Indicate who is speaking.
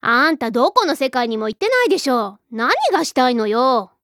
Speaker 1: あんたどこの世界にも行ってないでしょ。何がしたいのよ。